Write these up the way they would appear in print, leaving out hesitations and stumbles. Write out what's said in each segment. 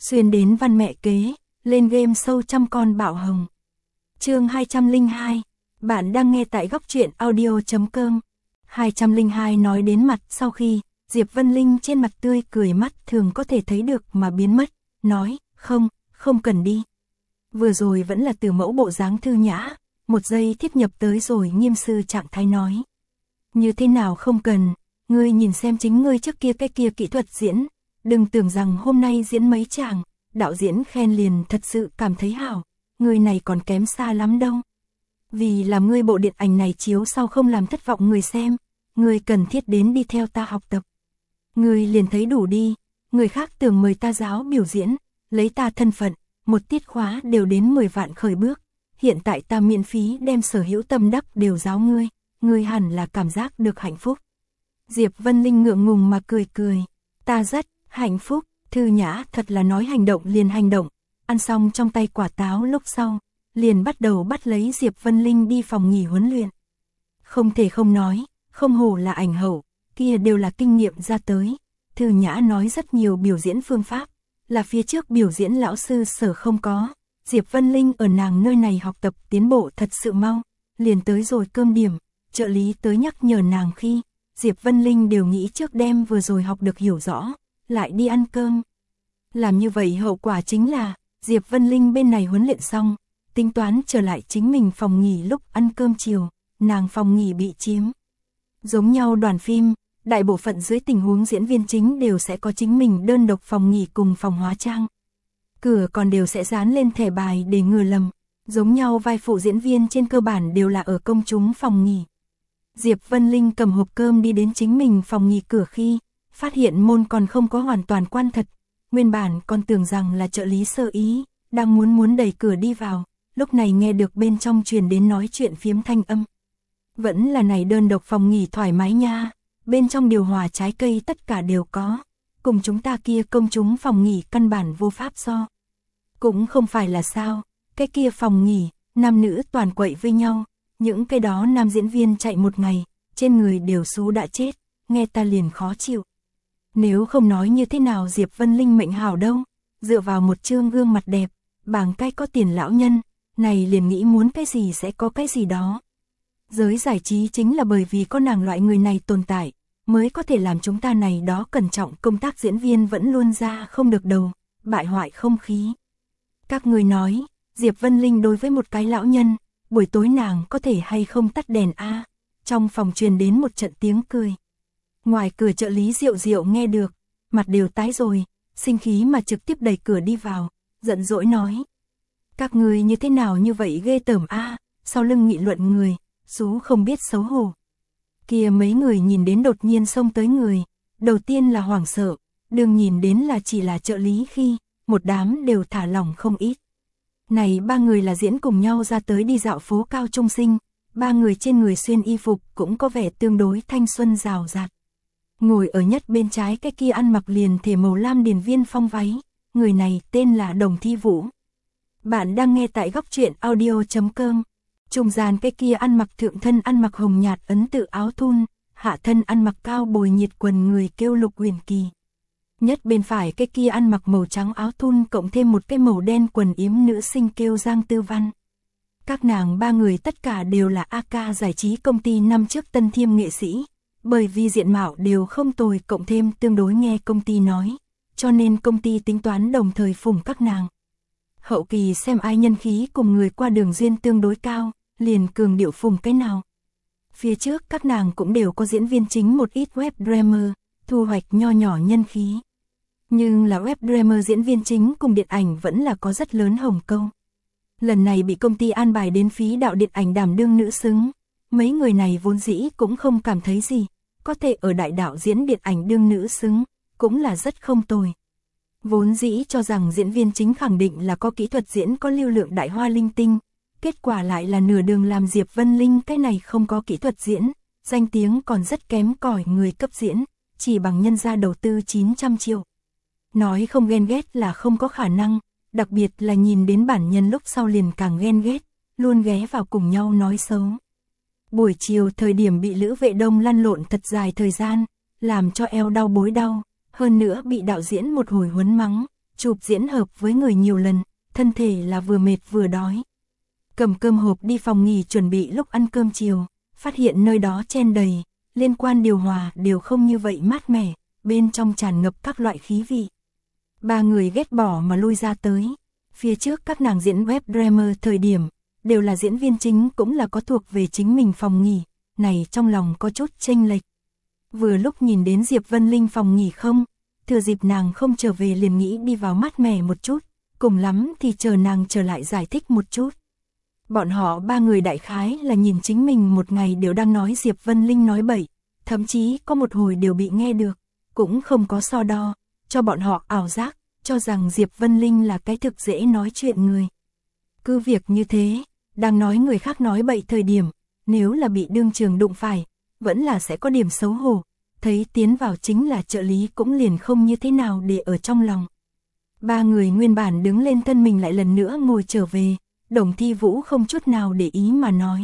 Xuyên đến văn mẹ kế, lên game show trăm con bạo hồng. Chương 202, bạn đang nghe tại góc truyện audio.com. 202 nói đến mặt sau khi, Diệp Vân Linh trên mặt tươi cười mắt thường có thể thấy được mà biến mất, nói, không cần đi. Vừa rồi vẫn là từ mẫu bộ dáng thư nhã, một giây thiết nhập tới rồi nghiêm sư trạng thái nói. Như thế nào không cần, ngươi nhìn xem chính ngươi trước kia cái kia kỹ thuật diễn, đừng tưởng rằng hôm nay diễn mấy chàng, đạo diễn khen liền thật sự cảm thấy hảo, ngươi này còn kém xa lắm đâu. Vì làm ngươi bộ điện ảnh này chiếu sau không làm thất vọng người xem, ngươi cần thiết đến đi theo ta học tập. Ngươi liền thấy đủ đi, người khác tưởng mời ta giáo biểu diễn, lấy ta thân phận, một tiết khóa đều đến 10 vạn khởi bước, hiện tại ta miễn phí đem sở hữu tâm đắc đều giáo ngươi hẳn là cảm giác được hạnh phúc. Diệp Vân Linh ngượng ngùng mà cười, ta rất hạnh phúc, thư nhã thật là nói hành động liền hành động, ăn xong trong tay quả táo lúc sau, liền bắt đầu bắt lấy Diệp Vân Linh đi phòng nghỉ huấn luyện. Không thể không nói, không hổ là ảnh hậu, kia đều là kinh nghiệm ra tới, thư nhã nói rất nhiều biểu diễn phương pháp, là phía trước biểu diễn lão sư sở không có, Diệp Vân Linh ở nàng nơi này học tập tiến bộ thật sự mau, liền tới rồi cơm điểm, trợ lý tới nhắc nhở nàng khi, Diệp Vân Linh đều nghĩ trước đêm vừa rồi học được hiểu rõ, lại đi ăn cơm. Làm như vậy hậu quả chính là, Diệp Vân Linh bên này huấn luyện xong, tính toán trở lại chính mình phòng nghỉ lúc ăn cơm chiều, nàng phòng nghỉ bị chiếm. Giống nhau đoàn phim, đại bộ phận dưới tình huống diễn viên chính đều sẽ có chính mình đơn độc phòng nghỉ cùng phòng hóa trang. Cửa còn đều sẽ dán lên thẻ bài để ngừa lầm, giống nhau vai phụ diễn viên trên cơ bản đều là ở công chúng phòng nghỉ. Diệp Vân Linh cầm hộp cơm đi đến chính mình phòng nghỉ cửa khi, phát hiện môn còn không có hoàn toàn quan thật, nguyên bản còn tưởng rằng là trợ lý sơ ý, đang muốn đẩy cửa đi vào, lúc này nghe được bên trong truyền đến nói chuyện phiếm thanh âm. Vẫn là này đơn độc phòng nghỉ thoải mái nha, bên trong điều hòa trái cây tất cả đều có, cùng chúng ta kia công chúng phòng nghỉ căn bản vô pháp so. Cũng không phải là sao, cái kia phòng nghỉ, nam nữ toàn quậy với nhau, những cái đó nam diễn viên chạy một ngày, trên người đều xú đã chết, nghe ta liền khó chịu. Nếu không nói như thế nào Diệp Vân Linh mệnh hảo đâu, dựa vào một trương gương mặt đẹp, bảng cái có tiền lão nhân, này liền nghĩ muốn cái gì sẽ có cái gì đó. Giới giải trí chính là bởi vì có nàng loại người này tồn tại, mới có thể làm chúng ta này đó cẩn trọng công tác diễn viên vẫn luôn ra không được đầu, bại hoại không khí. Các người nói, Diệp Vân Linh đối với một cái lão nhân, buổi tối nàng có thể hay không tắt đèn a? Trong phòng truyền đến một trận tiếng cười. Ngoài cửa trợ lý Diệu nghe được, mặt đều tái rồi, sinh khí mà trực tiếp đẩy cửa đi vào, giận dỗi nói. Các người như thế nào như vậy ghê tởm a? Sau lưng nghị luận người, xú không biết xấu hổ. Kia mấy người nhìn đến đột nhiên xông tới người, đầu tiên là hoảng sợ, đừng nhìn đến là chỉ là trợ lý khi, một đám đều thả lỏng không ít. Này ba người là diễn cùng nhau ra tới đi dạo phố cao trung sinh, ba người trên người xuyên y phục cũng có vẻ tương đối thanh xuân rào rạt. Ngồi ở nhất bên trái cái kia ăn mặc liền thể màu lam điền viên phong váy, người này tên là Đồng Thi Vũ. Bạn đang nghe tại góc truyện audio.com. Trung gian cái kia ăn mặc thượng thân ăn mặc hồng nhạt ấn tự áo thun, hạ thân ăn mặc cao bồi nhiệt quần người kêu Lục Huyền Kỳ. Nhất bên phải cái kia ăn mặc màu trắng áo thun cộng thêm một cái màu đen quần yếm nữ sinh kêu Giang Tư Văn. Các nàng ba người tất cả đều là AK giải trí công ty năm trước Tân Thiêm nghệ sĩ, bởi vì diện mạo đều không tồi cộng thêm tương đối nghe công ty nói, cho nên công ty tính toán đồng thời phủng các nàng. Hậu kỳ xem ai nhân khí cùng người qua đường duyên tương đối cao, liền cường điệu phủng cái nào. Phía trước các nàng cũng đều có diễn viên chính một ít web drama, thu hoạch nho nhỏ nhân khí. Nhưng là web drama diễn viên chính cùng điện ảnh vẫn là có rất lớn hồng câu. Lần này bị công ty an bài đến phí đạo điện ảnh đảm đương nữ xứng, mấy người này vốn dĩ cũng không cảm thấy gì, có thể ở đại đạo diễn điện ảnh đương nữ xứng, cũng là rất không tồi. Vốn dĩ cho rằng diễn viên chính khẳng định là có kỹ thuật diễn có lưu lượng đại hoa linh tinh, kết quả lại là nửa đường làm Diệp Vân Linh cái này không có kỹ thuật diễn, danh tiếng còn rất kém cỏi người cấp diễn, chỉ bằng nhân ra đầu tư 900 triệu. Nói không ghen ghét là không có khả năng, đặc biệt là nhìn đến bản nhân lúc sau liền càng ghen ghét, luôn ghé vào cùng nhau nói xấu. Buổi chiều thời điểm bị Lữ Vệ Đông lăn lộn thật dài thời gian, làm cho eo đau bối đau, hơn nữa bị đạo diễn một hồi huấn mắng, chụp diễn hợp với người nhiều lần, thân thể là vừa mệt vừa đói. Cầm cơm hộp đi phòng nghỉ chuẩn bị lúc ăn cơm chiều, phát hiện nơi đó chen đầy, liên quan điều hòa đều không như vậy mát mẻ, bên trong tràn ngập các loại khí vị. Ba người ghét bỏ mà lui ra tới. Phía trước các nàng diễn web drama thời điểm, đều là diễn viên chính cũng là có thuộc về chính mình phòng nghỉ, này trong lòng có chút chênh lệch. Vừa lúc nhìn đến Diệp Vân Linh phòng nghỉ không, thừa dịp nàng không trở về liền nghĩ đi vào mát mẻ một chút, cùng lắm thì chờ nàng trở lại giải thích một chút. Bọn họ ba người đại khái là nhìn chính mình một ngày đều đang nói Diệp Vân Linh nói bậy, thậm chí có một hồi đều bị nghe được, cũng không có so đo, cho bọn họ ảo giác, cho rằng Diệp Vân Linh là cái thực dễ nói chuyện người. Cứ việc như thế, đang nói người khác nói bậy thời điểm, nếu là bị đương trường đụng phải, vẫn là sẽ có điểm xấu hổ, thấy tiến vào chính là trợ lý cũng liền không như thế nào để ở trong lòng. Ba người nguyên bản đứng lên thân mình lại lần nữa ngồi trở về, Đồng Thi Vũ không chút nào để ý mà nói.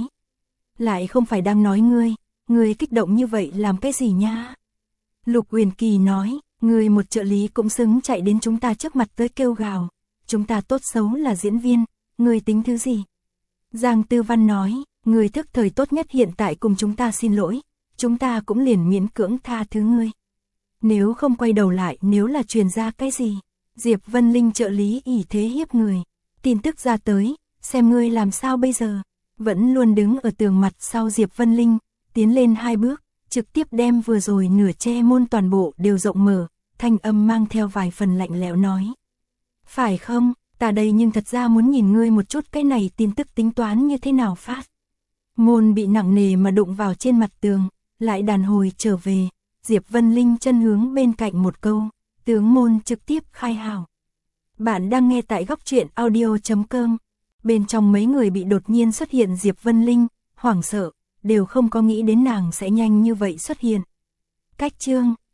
Lại không phải đang nói ngươi kích động như vậy làm cái gì nha? Lục Uyển Kỳ nói, ngươi một trợ lý cũng xứng chạy đến chúng ta trước mặt tới kêu gào, chúng ta tốt xấu là diễn viên, ngươi tính thứ gì? Giang Tư Văn nói, ngươi thức thời tốt nhất hiện tại cùng chúng ta xin lỗi, chúng ta cũng liền miễn cưỡng tha thứ ngươi. Nếu không quay đầu lại nếu là truyền ra cái gì? Diệp Vân Linh trợ lý ỷ thế hiếp người, tin tức ra tới, xem ngươi làm sao bây giờ? Vẫn luôn đứng ở tường mặt sau Diệp Vân Linh, tiến lên 2 bước, trực tiếp đem vừa rồi nửa che môn toàn bộ đều rộng mở, thanh âm mang theo vài phần lạnh lẽo nói. Phải không, ta đây nhưng thật ra muốn nhìn ngươi một chút cái này tin tức tính toán như thế nào phát. Môn bị nặng nề mà đụng vào trên mặt tường, lại đàn hồi trở về, Diệp Vân Linh chân hướng bên cạnh một câu, tướng môn trực tiếp khai hào. Bạn đang nghe tại góc truyện audio.com. Bên trong mấy người bị đột nhiên xuất hiện Diệp Vân Linh, hoảng sợ, đều không có nghĩ đến nàng sẽ nhanh như vậy xuất hiện. Cách chương